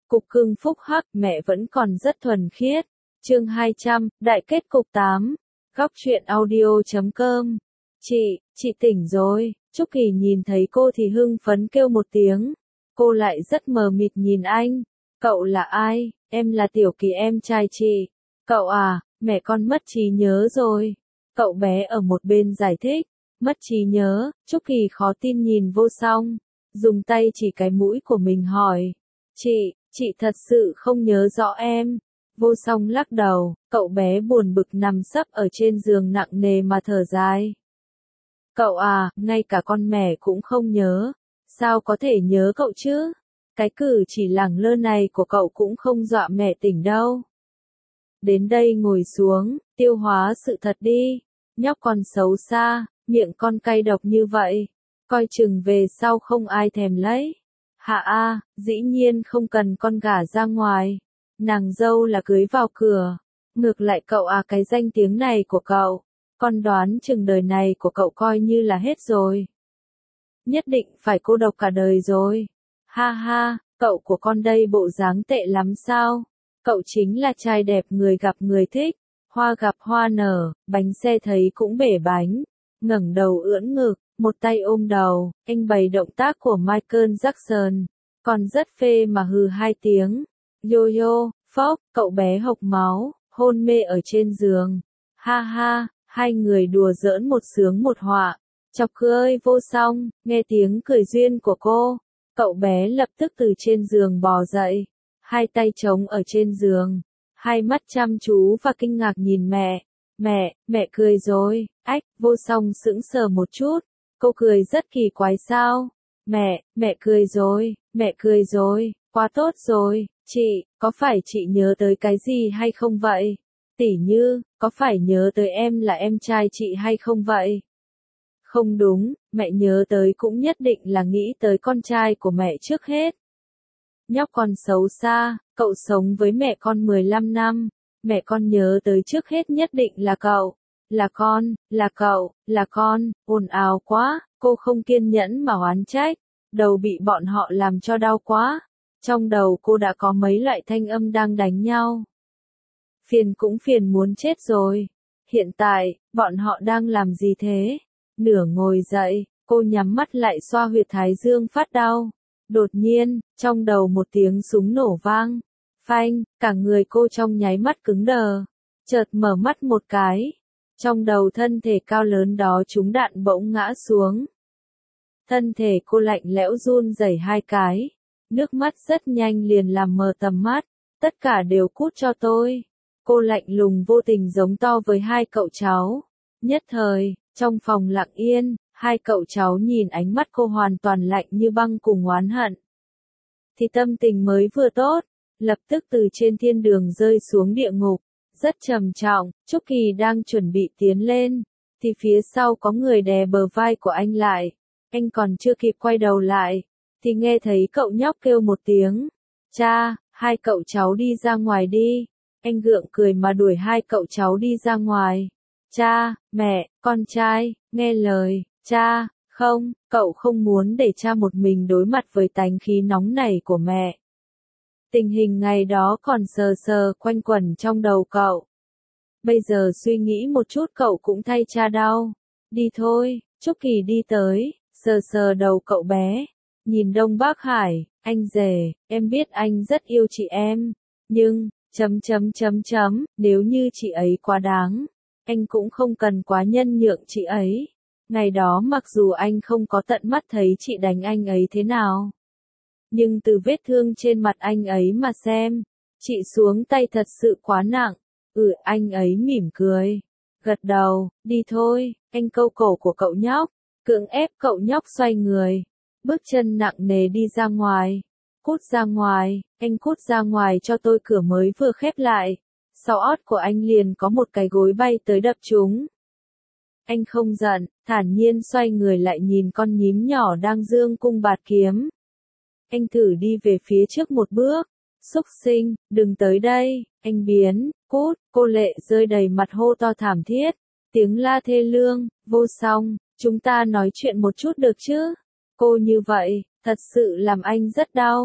Cục cưng phúc hắc, mẹ vẫn còn rất thuần khiết. Chương 200, đại kết cục 8. Góc truyện audio.com. Chị tỉnh rồi. Trúc Kỳ nhìn thấy cô thì hưng phấn kêu một tiếng. Cô lại rất mờ mịt nhìn anh. Cậu là ai? Em là Tiểu Kỳ, em trai chị. Cậu à, mẹ con mất trí nhớ rồi. Cậu bé ở một bên giải thích. Mất trí nhớ, Trúc Kỳ khó tin nhìn Vô Song. Dùng tay chỉ cái mũi của mình hỏi. Chị thật sự không nhớ rõ em. Vô Song lắc đầu, cậu bé buồn bực nằm sấp ở trên giường nặng nề mà thở dài. Cậu à, ngay cả con mẹ cũng không nhớ. Sao có thể nhớ cậu chứ? Cái cử chỉ lẳng lơ này của cậu cũng không dọa mẹ tỉnh đâu. Đến đây ngồi xuống, tiêu hóa sự thật đi. Nhóc con xấu xa, miệng con cay độc như vậy. Coi chừng về sau không ai thèm lấy. Hạ a, dĩ nhiên không cần con gả ra ngoài. Nàng dâu là cưới vào cửa. Ngược lại cậu à, cái danh tiếng này của cậu, con đoán chừng đời này của cậu coi như là hết rồi. Nhất định phải cô độc cả đời rồi. Ha ha, cậu của con đây bộ dáng tệ lắm sao? Cậu chính là trai đẹp người gặp người thích, hoa gặp hoa nở, bánh xe thấy cũng bể bánh. Ngẩng đầu ưỡn ngực, một tay ôm đầu, anh bày động tác của Michael Jackson. Còn rất phê mà hừ hai tiếng. Yo, phốc, cậu bé hộc máu, hôn mê ở trên giường. Ha ha, hai người đùa giỡn một sướng một họa. Chọc cười Vô Song, nghe tiếng cười duyên của cô. Cậu bé lập tức từ trên giường bò dậy. Hai tay trống ở trên giường. Hai mắt chăm chú và kinh ngạc nhìn mẹ. Mẹ cười rồi. Ách, Vô Song sững sờ một chút. Cô cười rất kỳ quái sao? Mẹ cười rồi, quá tốt rồi. Chị, có phải chị nhớ tới cái gì hay không vậy? Tỉ như, có phải nhớ tới em là em trai chị hay không vậy? Không đúng, mẹ nhớ tới cũng nhất định là nghĩ tới con trai của mẹ trước hết. Nhóc con xấu xa, cậu sống với mẹ con 15 năm, mẹ con nhớ tới trước hết nhất định là cậu. Là con, ồn ào quá, cô không kiên nhẫn mà oán trách, đầu bị bọn họ làm cho đau quá. Trong đầu cô đã có mấy loại thanh âm đang đánh nhau. Phiền cũng phiền muốn chết rồi. Hiện tại, bọn họ đang làm gì thế? Nửa ngồi dậy, cô nhắm mắt lại xoa huyệt thái dương phát đau. Đột nhiên, trong đầu một tiếng súng nổ vang. Phanh, cả người cô trong nháy mắt cứng đờ. Chợt mở mắt một cái. Trong đầu thân thể cao lớn đó trúng đạn bỗng ngã xuống. Thân thể cô lạnh lẽo run rẩy hai cái. Nước mắt rất nhanh liền làm mờ tầm mắt. Tất cả đều cút cho tôi. Cô lạnh lùng vô tình giống to với hai cậu cháu. Nhất thời, trong phòng lặng yên, hai cậu cháu nhìn ánh mắt cô hoàn toàn lạnh như băng cùng oán hận. Thì tâm tình mới vừa tốt, lập tức từ trên thiên đường rơi xuống địa ngục. Rất trầm trọng, Trúc Kỳ đang chuẩn bị tiến lên. Thì phía sau có người đè bờ vai của anh lại. Anh còn chưa kịp quay đầu lại. Thì nghe thấy cậu nhóc kêu một tiếng. Cha, hai cậu cháu đi ra ngoài đi. Anh gượng cười mà đuổi hai cậu cháu đi ra ngoài. Cha, mẹ, con trai, nghe lời. Cha, không, cậu không muốn để cha một mình đối mặt với tánh khí nóng nảy của mẹ. Tình hình ngày đó còn sờ sờ quanh quẩn trong đầu cậu. Bây giờ suy nghĩ một chút cậu cũng thay cha đau. Đi thôi, Trúc Kỳ đi tới, sờ sờ đầu cậu bé. Nhìn Đông Bắc Hải, anh rể, em biết anh rất yêu chị em. Nhưng, nếu như chị ấy quá đáng, anh cũng không cần quá nhân nhượng chị ấy. Ngày đó mặc dù anh không có tận mắt thấy chị đánh anh ấy thế nào. Nhưng từ vết thương trên mặt anh ấy mà xem, chị xuống tay thật sự quá nặng. Anh ấy mỉm cười. Gật đầu, đi thôi, anh câu cổ của cậu nhóc, cưỡng ép cậu nhóc xoay người. Bước chân nặng nề đi ra ngoài. Cút ra ngoài, anh cút ra ngoài cho tôi, cửa mới vừa khép lại. Sau ót của anh liền có một cái gối bay tới đập trúng. Anh không giận, thản nhiên xoay người lại nhìn con nhím nhỏ đang giương cung bạt kiếm. Anh thử đi về phía trước một bước. Xúc sinh, đừng tới đây, anh biến, cút, cô lệ rơi đầy mặt hô to thảm thiết. Tiếng la thê lương, Vô Song, chúng ta nói chuyện một chút được chứ? Cô như vậy, thật sự làm anh rất đau.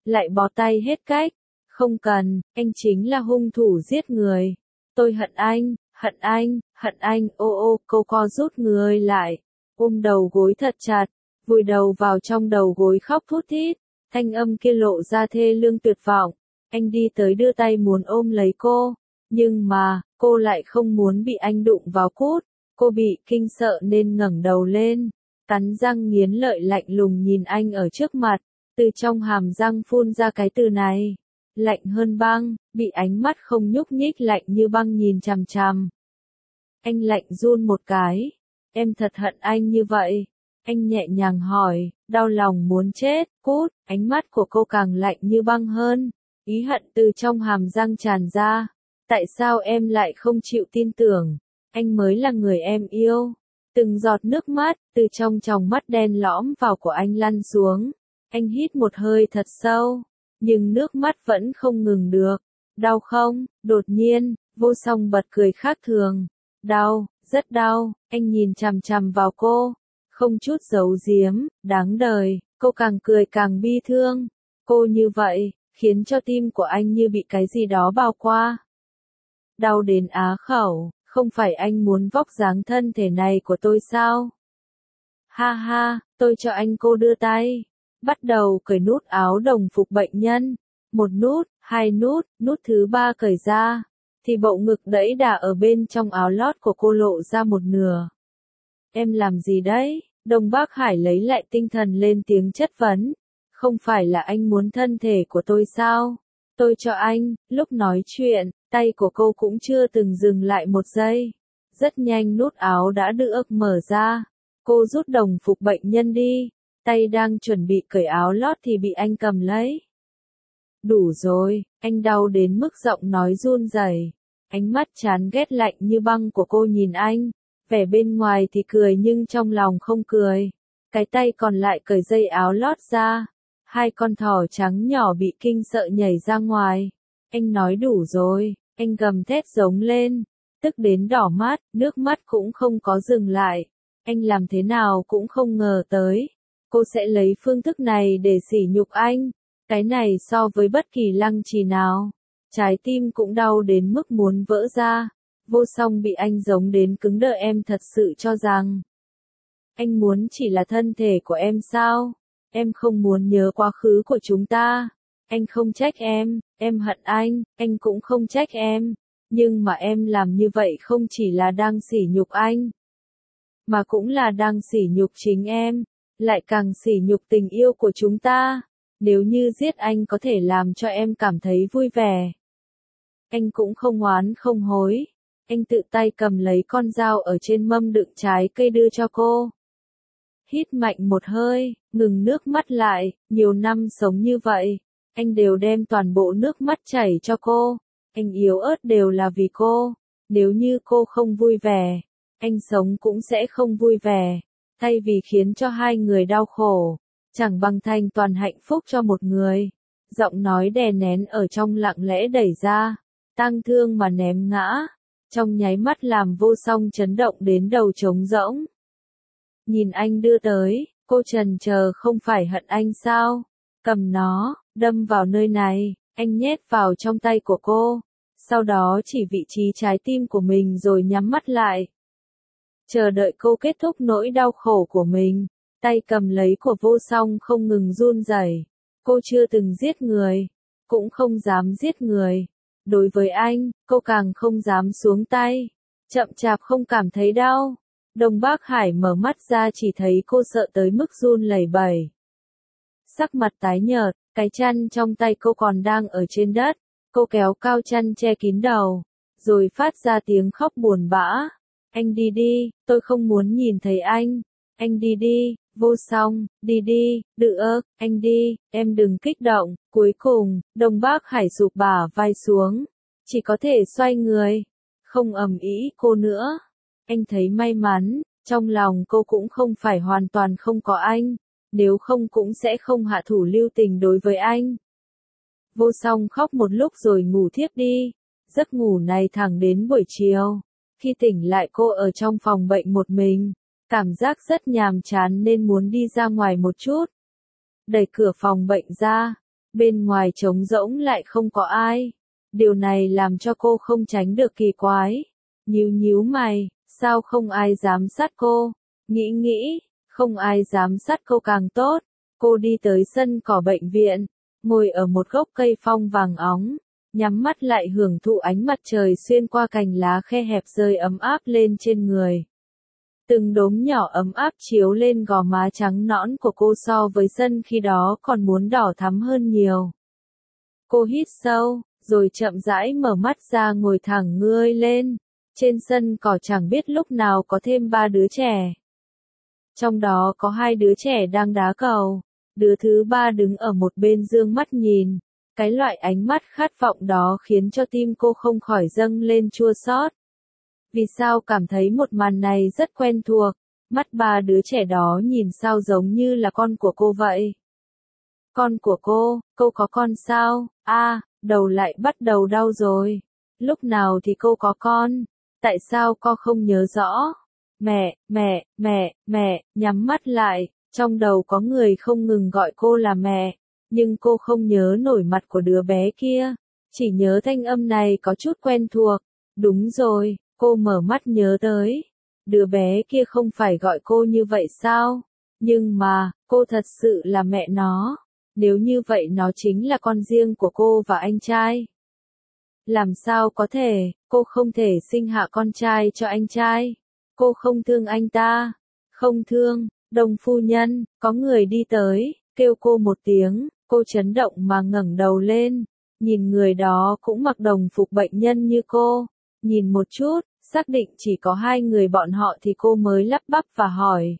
lại bó tay hết cách. Không cần, anh chính là hung thủ giết người. Tôi hận anh, hận anh, hận anh, ô, cô co rút người lại, ôm đầu gối thật chặt, vùi đầu vào trong đầu gối khóc thút thít, thanh âm kia lộ ra thê lương tuyệt vọng. Anh đi tới đưa tay muốn ôm lấy cô, nhưng mà, cô lại không muốn bị anh đụng vào cút, cô bị kinh sợ nên ngẩng đầu lên, cắn răng nghiến lợi lạnh lùng nhìn anh ở trước mặt, từ trong hàm răng phun ra cái từ này. Lạnh hơn băng, bị ánh mắt không nhúc nhích lạnh như băng nhìn chằm chằm. Anh lạnh run một cái. Em thật hận anh như vậy. Anh nhẹ nhàng hỏi, đau lòng muốn chết, cút, ánh mắt của cô càng lạnh như băng hơn. Ý hận từ trong hàm răng tràn ra. Tại sao em lại không chịu tin tưởng? Anh mới là người em yêu. Từng giọt nước mắt, từ trong tròng mắt đen lõm vào của anh lăn xuống. Anh hít một hơi thật sâu. Nhưng nước mắt vẫn không ngừng được. Đau không? Đột nhiên, Vô Song bật cười khác thường. Đau, rất đau, anh nhìn chằm chằm vào cô. Không chút giấu giếm, đáng đời, cô càng cười càng bi thương. Cô như vậy, khiến cho tim của anh như bị cái gì đó bao qua. Đau đến á khẩu, không phải anh muốn vóc dáng thân thể này của tôi sao? Ha ha, tôi cho anh. Cô đưa tay. Bắt đầu cởi nút áo đồng phục bệnh nhân. Một nút, hai nút, nút thứ ba cởi ra. Thì bộ ngực đẫy đà ở bên trong áo lót của cô lộ ra một nửa. Em làm gì đấy? Đông Bắc Hải lấy lại tinh thần lên tiếng chất vấn. Không phải là anh muốn thân thể của tôi sao? Tôi cho anh. Lúc nói chuyện, tay của cô cũng chưa từng dừng lại một giây. Rất nhanh nút áo đã được mở ra. Cô rút đồng phục bệnh nhân đi. Tay đang chuẩn bị cởi áo lót thì bị anh cầm lấy. Đủ rồi, anh đau đến mức giọng nói run rẩy. Ánh mắt chán ghét lạnh như băng của cô nhìn anh. Vẻ bên ngoài thì cười nhưng trong lòng không cười. Cái tay còn lại cởi dây áo lót ra. Hai con thỏ trắng nhỏ bị kinh sợ nhảy ra ngoài. Anh nói đủ rồi, anh gầm thét giống lên. Tức đến đỏ mắt, nước mắt cũng không có dừng lại. Anh làm thế nào cũng không ngờ tới. Cô sẽ lấy phương thức này để sỉ nhục anh. Cái này so với bất kỳ lăng trì nào. Trái tim cũng đau đến mức muốn vỡ ra. Vô Song bị anh giống đến cứng đờ. Em thật sự cho rằng anh muốn chỉ là thân thể của em sao? Em không muốn nhớ quá khứ của chúng ta. Anh không trách em hận anh cũng không trách em. Nhưng mà em làm như vậy không chỉ là đang sỉ nhục anh, mà cũng là đang sỉ nhục chính em. Lại càng sỉ nhục tình yêu của chúng ta. Nếu như giết anh có thể làm cho em cảm thấy vui vẻ, anh cũng không oán không hối. Anh tự tay cầm lấy con dao ở trên mâm đựng trái cây đưa cho cô. Hít mạnh một hơi, ngừng nước mắt lại. Nhiều năm sống như vậy, anh đều đem toàn bộ nước mắt chảy cho cô. Anh yếu ớt đều là vì cô. Nếu như cô không vui vẻ, anh sống cũng sẽ không vui vẻ. Thay vì khiến cho hai người đau khổ, chẳng bằng thành toàn hạnh phúc cho một người. Giọng nói đè nén ở trong lặng lẽ đẩy ra, tang thương mà ném ngã. Trong nháy mắt làm Vô Song chấn động đến đầu trống rỗng. Nhìn anh đưa tới, cô trần chờ. Không phải hận anh sao? Cầm nó, đâm vào nơi này. Anh nhét vào trong tay của cô. Sau đó chỉ vị trí trái tim của mình rồi nhắm mắt lại. Chờ đợi cô kết thúc nỗi đau khổ của mình. Tay cầm lấy của Vô Song không ngừng run rẩy. Cô chưa từng giết người, cũng không dám giết người. Đối với anh, cô càng không dám xuống tay. Chậm chạp không cảm thấy đau. Đông Bắc Hải mở mắt ra chỉ thấy cô sợ tới mức run lẩy bẩy. Sắc mặt tái nhợt, cái chăn trong tay cô còn đang ở trên đất. Cô kéo cao chăn che kín đầu, rồi phát ra tiếng khóc buồn bã. Anh đi đi, tôi không muốn nhìn thấy anh. Anh đi đi, Vô Song, đi đi, được, anh đi, em đừng kích động. Cuối cùng, Đông Bắc Hải sụp bả vai xuống. Chỉ có thể xoay người, không ầm ĩ cô nữa. Anh thấy may mắn, trong lòng cô cũng không phải hoàn toàn không có anh. Nếu không cũng sẽ không hạ thủ lưu tình đối với anh. Vô Song khóc một lúc rồi ngủ thiếp đi. Giấc ngủ này thẳng đến buổi chiều. Khi tỉnh lại cô ở trong phòng bệnh một mình. Cảm giác rất nhàm chán nên muốn đi ra ngoài một chút. Đẩy cửa phòng bệnh ra. Bên ngoài trống rỗng lại không có ai. Điều này làm cho cô không tránh được kỳ quái. Nhíu nhíu mày, sao không ai giám sát cô? Nghĩ, không ai giám sát cô càng tốt. Cô đi tới sân cỏ bệnh viện, ngồi ở một gốc cây phong vàng óng, nhắm mắt lại hưởng thụ ánh mặt trời xuyên qua cành lá khe hẹp rơi ấm áp lên trên người. Từng đốm nhỏ ấm áp chiếu lên gò má trắng nõn của cô so với sân khi đó còn muốn đỏ thắm hơn nhiều. Cô hít sâu, rồi chậm rãi mở mắt ra ngồi thẳng người lên. Trên sân cỏ chẳng biết lúc nào có thêm 3 đứa trẻ. Trong đó có 2 đứa trẻ đang đá cầu. Đứa thứ 3 đứng ở một bên dương mắt nhìn. Cái loại ánh mắt khát vọng đó khiến cho tim cô không khỏi dâng lên chua xót. Vì sao cảm thấy một màn này rất quen thuộc, mắt 3 đứa trẻ đó nhìn sao giống như là con của cô vậy. Con của cô có con sao? Đầu lại bắt đầu đau rồi. Lúc nào thì cô có con? Tại sao con không nhớ rõ? Mẹ, nhắm mắt lại, trong đầu có người không ngừng gọi cô là mẹ, nhưng cô không nhớ nổi mặt của đứa bé kia, chỉ nhớ thanh âm này có chút quen thuộc. Đúng rồi, cô mở mắt nhớ tới. Đứa bé kia không phải gọi cô như vậy sao? Nhưng mà, cô thật sự là mẹ nó. Nếu như vậy nó chính là con riêng của cô và anh trai. Làm sao có thể, cô không thể sinh hạ con trai cho anh trai. Cô không thương anh ta. Không thương, Đồng phu nhân, có người đi tới, kêu cô một tiếng, cô chấn động mà ngẩng đầu lên. Nhìn người đó cũng mặc đồng phục bệnh nhân như cô. Nhìn một chút, xác định chỉ có 2 người bọn họ thì cô mới lắp bắp và hỏi.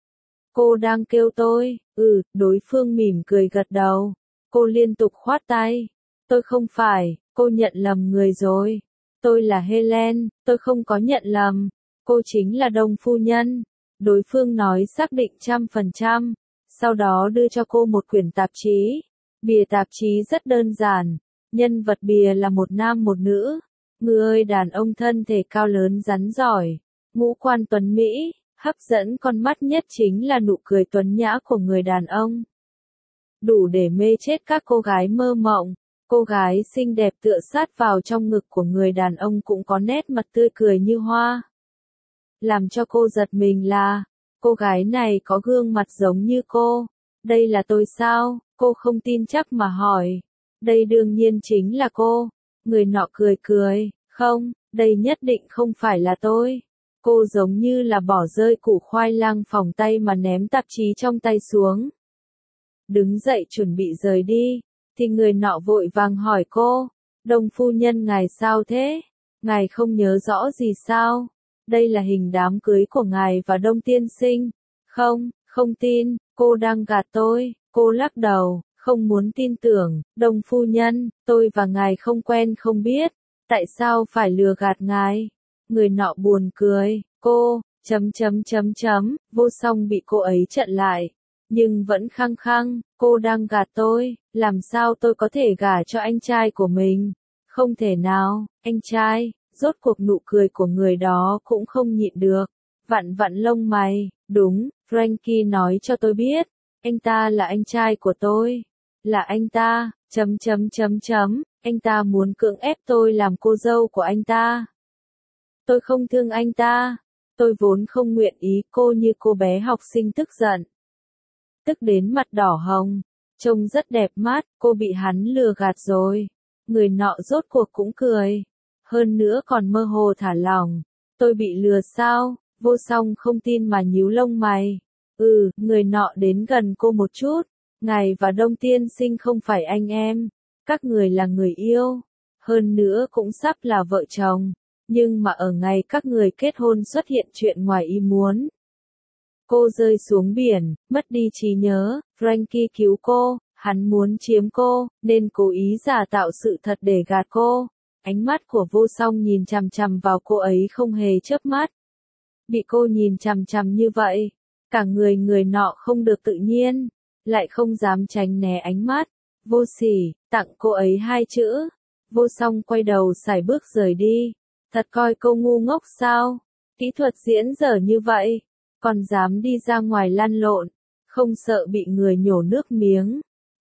Cô đang kêu tôi? Đối phương mỉm cười gật đầu. Cô liên tục khoát tay. Tôi không phải, cô nhận lầm người rồi. Tôi là Helen, tôi không có nhận lầm. Cô chính là Đồng phu nhân. Đối phương nói xác định 100%. Sau đó đưa cho cô một quyển tạp chí. Bìa tạp chí rất đơn giản. Nhân vật bìa là một nam một nữ. Người đàn ông thân thể cao lớn rắn giỏi, ngũ quan tuấn Mỹ, hấp dẫn con mắt nhất chính là nụ cười tuấn nhã của người đàn ông. Đủ để mê chết các cô gái mơ mộng. Cô gái xinh đẹp tựa sát vào trong ngực của người đàn ông cũng có nét mặt tươi cười như hoa. Làm cho cô giật mình là, cô gái này có gương mặt giống như cô. Đây là tôi sao? Cô không tin chắc mà hỏi. Đây đương nhiên chính là cô. Người nọ cười cười, không, đây nhất định không phải là tôi. Cô giống như là bỏ rơi củ khoai lang phỏng tay mà ném tạp chí trong tay xuống. Đứng dậy chuẩn bị rời đi, thì người nọ vội vàng hỏi cô, Đồng phu nhân ngài sao thế? Ngài không nhớ rõ gì sao? Đây là hình đám cưới của ngài và Đông tiên sinh. Không tin, cô đang gạt tôi. Cô lắc đầu. Không muốn tin tưởng, Đồng phu nhân, tôi và ngài không quen không biết, tại sao phải lừa gạt ngài? Người nọ buồn cười, cô, vô song bị cô ấy chặn lại, nhưng vẫn khăng khăng, cô đang gạt tôi, làm sao tôi có thể gả cho anh trai của mình? Không thể nào, anh trai, rốt cuộc nụ cười của người đó cũng không nhịn được, vặn lông mày, đúng, Frankie nói cho tôi biết, anh ta là anh trai của tôi. Là anh ta, anh ta muốn cưỡng ép tôi làm cô dâu của anh ta. Tôi không thương anh ta, tôi vốn không nguyện ý. Cô như cô bé học sinh tức giận. Tức đến mặt đỏ hồng, trông rất đẹp mắt, cô bị hắn lừa gạt rồi. Người nọ rốt cuộc cũng cười. Hơn nữa còn mơ hồ thả lỏng. Tôi bị lừa sao? Vô song không tin mà nhíu lông mày. Người nọ đến gần cô một chút. Ngài và Đông tiên sinh không phải anh em, các người là người yêu, hơn nữa cũng sắp là vợ chồng, nhưng mà ở ngày các người kết hôn xuất hiện chuyện ngoài ý muốn. Cô rơi xuống biển, mất đi trí nhớ, Frankie cứu cô, hắn muốn chiếm cô, nên cố ý giả tạo sự thật để gạt cô. Ánh mắt của Vô Song nhìn chằm chằm vào cô ấy không hề chớp mắt. Bị cô nhìn chằm chằm như vậy, cả người nọ không được tự nhiên. Lại không dám tránh né ánh mắt. Vô sỉ, tặng cô ấy 2 chữ. Vô song quay đầu sải bước rời đi. Thật coi cô ngu ngốc sao? Kỹ thuật diễn dở như vậy, còn dám đi ra ngoài lăn lộn, không sợ bị người nhổ nước miếng.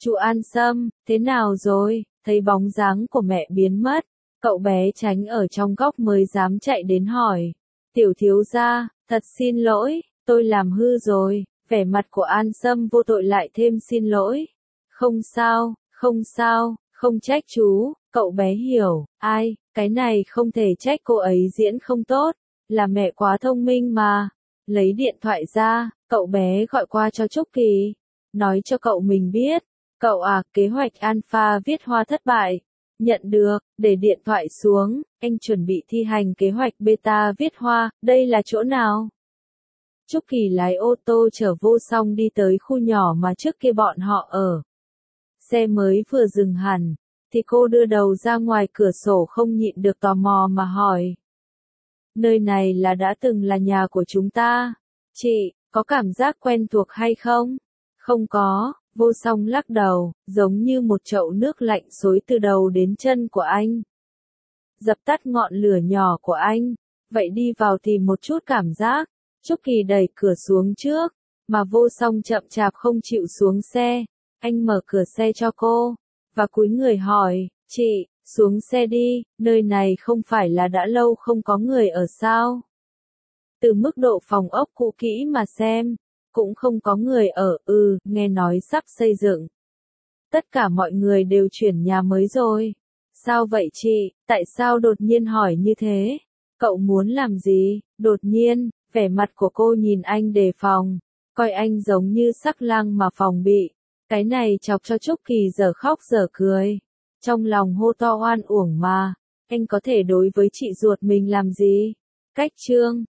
Chu An Sâm, thế nào rồi? Thấy bóng dáng của mẹ biến mất, cậu bé tránh ở trong góc mới dám chạy đến hỏi. Tiểu thiếu gia, thật xin lỗi, tôi làm hư rồi. Vẻ mặt của An Sâm vô tội lại thêm xin lỗi. Không sao, không sao, không trách chú, cậu bé hiểu, ai, cái này không thể trách cô ấy diễn không tốt, là mẹ quá thông minh mà. Lấy điện thoại ra, cậu bé gọi qua cho Trúc Kỳ, nói cho cậu mình biết. Cậu à, kế hoạch Alpha viết hoa thất bại. Nhận được, để điện thoại xuống, anh chuẩn bị thi hành kế hoạch beta viết hoa, đây là chỗ nào? Trúc Kỳ lái ô tô chở Vô Song đi tới khu nhỏ mà trước kia bọn họ ở. Xe mới vừa dừng hẳn, thì cô đưa đầu ra ngoài cửa sổ không nhịn được tò mò mà hỏi. Nơi này là đã từng là nhà của chúng ta. Chị, có cảm giác quen thuộc hay không? Không có, Vô Song lắc đầu, giống như một chậu nước lạnh xối từ đầu đến chân của anh. Dập tắt ngọn lửa nhỏ của anh, vậy đi vào tìm một chút cảm giác. Trúc Kỳ đẩy cửa xuống trước, mà Vô Song chậm chạp không chịu xuống xe. Anh mở cửa xe cho cô, và cúi người hỏi, chị, xuống xe đi, nơi này không phải là đã lâu không có người ở sao? Từ mức độ phòng ốc cũ kỹ mà xem, cũng không có người ở, nghe nói sắp xây dựng. Tất cả mọi người đều chuyển nhà mới rồi. Sao vậy chị, tại sao đột nhiên hỏi như thế? Cậu muốn làm gì? Đột nhiên, vẻ mặt của cô nhìn anh đề phòng, coi anh giống như sắc lang mà phòng bị. Cái này chọc cho Trúc Kỳ giờ khóc giờ cười. Trong lòng hô to oan uổng mà, anh có thể đối với chị ruột mình làm gì? Cách chương